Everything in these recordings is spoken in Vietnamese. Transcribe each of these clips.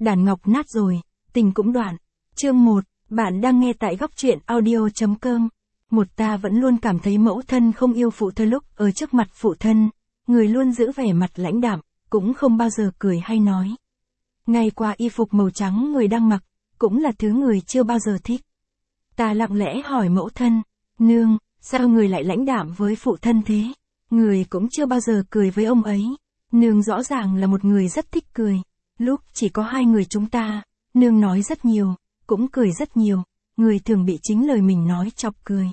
đàn ngọc nát rồi, tình cũng đoạn. Chương 1, bạn đang nghe tại góc truyện audio.com. Ta vẫn luôn cảm thấy mẫu thân không yêu phụ thân lúc ở trước mặt phụ thân, người luôn giữ vẻ mặt lãnh đạm, cũng không bao giờ cười hay nói. Ngay qua y phục màu trắng người đang mặc, cũng là thứ người chưa bao giờ thích. Ta lặng lẽ hỏi mẫu thân, nương, sao người lại lãnh đạm với phụ thân thế? Người cũng chưa bao giờ cười với ông ấy. Nương rõ ràng là một người rất thích cười. Lúc chỉ có hai người chúng ta, nương nói rất nhiều, cũng cười rất nhiều, người thường bị chính lời mình nói chọc cười.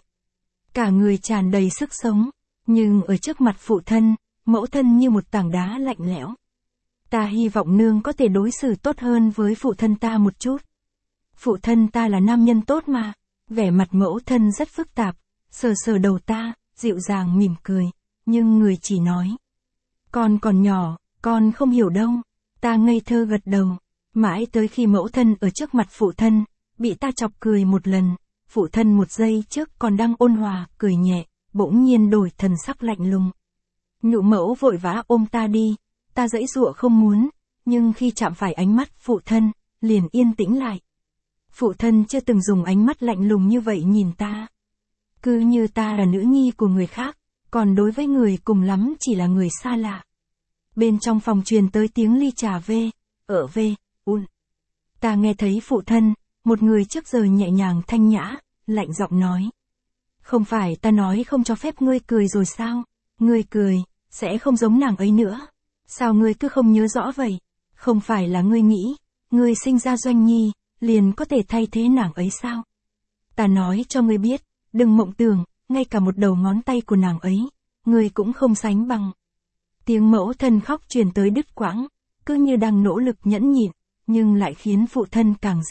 Cả người tràn đầy sức sống, nhưng ở trước mặt phụ thân, mẫu thân như một tảng đá lạnh lẽo. Ta hy vọng nương có thể đối xử tốt hơn với phụ thân ta một chút. Phụ thân ta là nam nhân tốt mà. Vẻ mặt mẫu thân rất phức tạp, sờ sờ đầu ta, dịu dàng mỉm cười, nhưng người chỉ nói. Con còn nhỏ, con không hiểu đâu. Ta ngây thơ gật đầu, mãi tới khi mẫu thân ở trước mặt phụ thân, bị ta chọc cười một lần, phụ thân một giây trước còn đang ôn hòa, cười nhẹ, bỗng nhiên đổi thần sắc lạnh lùng. Nhụ mẫu vội vã ôm ta đi, ta giãy giụa không muốn, nhưng khi chạm phải ánh mắt phụ thân, liền yên tĩnh lại. Phụ thân chưa từng dùng ánh mắt lạnh lùng như vậy nhìn ta. Cứ như ta là nữ nhi của người khác, còn đối với người cùng lắm chỉ là người xa lạ. Bên trong phòng truyền tới tiếng ly trà về, ở về, un. Ta nghe thấy phụ thân, một người trước giờ nhẹ nhàng thanh nhã, lạnh giọng nói. Không phải ta nói không cho phép ngươi cười rồi sao? Ngươi cười, sẽ không giống nàng ấy nữa. Sao ngươi cứ không nhớ rõ vậy? Không phải là ngươi nghĩ, ngươi sinh ra Doanh Nhi, liền có thể thay thế nàng ấy sao? Ta nói cho ngươi biết, đừng mộng tưởng, ngay cả một đầu ngón tay của nàng ấy, ngươi cũng không sánh bằng. Tiếng mẫu thân khóc truyền tới đứt quãng, cứ như đang nỗ lực nhẫn nhịn, nhưng lại khiến phụ thân càng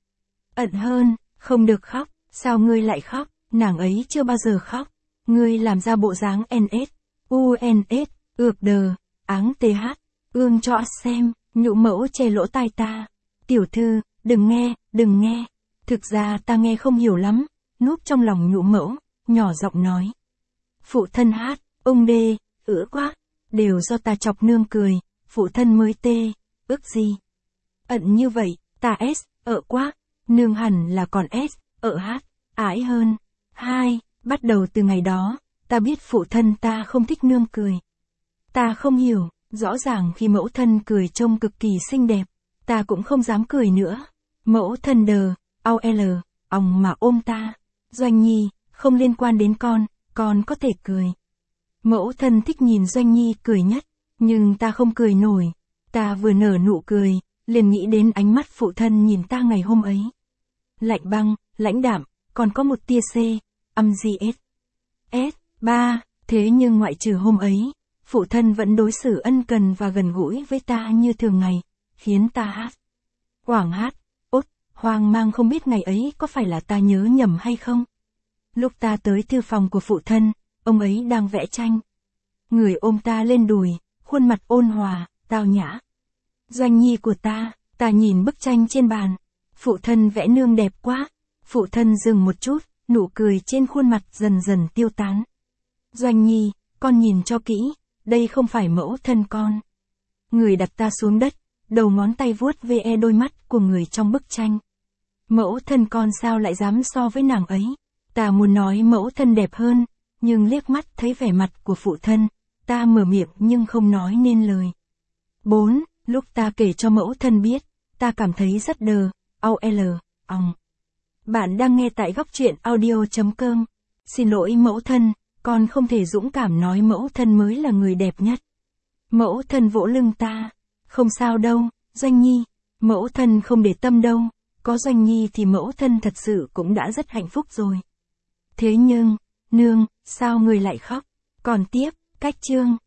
ẩn hơn, không được khóc, sao ngươi lại khóc, nàng ấy chưa bao giờ khóc, ngươi làm ra bộ dáng NS, UNS, ược đờ, áng TH, ương cho xem, nhụ mẫu che lỗ tai ta, tiểu thư, đừng nghe, thực ra ta nghe không hiểu lắm, núp trong lòng nhụ mẫu, nhỏ giọng nói. Phụ thân hát, ông đê, quá, đều do ta chọc nương cười, phụ thân mới tê, ước gì. Ẩn như vậy, ta S, quá, nương hẳn là còn S, hát, ái hơn. 2, bắt đầu từ ngày đó, ta biết phụ thân ta không thích nương cười. Ta không hiểu, rõ ràng khi mẫu thân cười trông cực kỳ xinh đẹp, ta cũng không dám cười nữa. Mẫu thân đờ, ong mà ôm ta. Doanh Nhi, không liên quan đến con có thể cười. Mẫu thân thích nhìn Doanh Nhi cười nhất, nhưng ta không cười nổi. Ta vừa nở nụ cười, liền nghĩ đến ánh mắt phụ thân nhìn ta ngày hôm ấy. Lạnh băng, lãnh đạm, còn có một tia C, âm GS. S3, thế nhưng ngoại trừ hôm ấy, phụ thân vẫn đối xử ân cần và gần gũi với ta như thường ngày, khiến ta hoang mang không biết ngày ấy có phải là ta nhớ nhầm hay không. Lúc ta tới thư phòng của phụ thân, ông ấy đang vẽ tranh. Người ôm ta lên đùi, khuôn mặt ôn hòa, tao nhã. Doanh Nhi của ta nhìn bức tranh trên bàn. Phụ thân vẽ nương đẹp quá. Phụ thân dừng một chút, nụ cười trên khuôn mặt dần dần tiêu tán. Doanh Nhi, con nhìn cho kỹ, đây không phải mẫu thân con. Người đặt ta xuống đất, đầu ngón tay vuốt ve đôi mắt của người trong bức tranh. Mẫu thân con sao lại dám so với nàng ấy? Ta muốn nói mẫu thân đẹp hơn, nhưng liếc mắt thấy vẻ mặt của phụ thân, ta mở miệng nhưng không nói nên lời. 4, lúc ta kể cho mẫu thân biết, ta cảm thấy rất đờ, ong. Bạn đang nghe tại góc truyện audio.com. Xin lỗi mẫu thân, con không thể dũng cảm nói mẫu thân mới là người đẹp nhất. Mẫu thân vỗ lưng ta. Không sao đâu, Doanh Nhi, mẫu thân không để tâm đâu, có Doanh Nhi thì mẫu thân thật sự cũng đã rất hạnh phúc rồi. Thế nhưng, nương, sao người lại khóc? Còn tiếp, cách chương.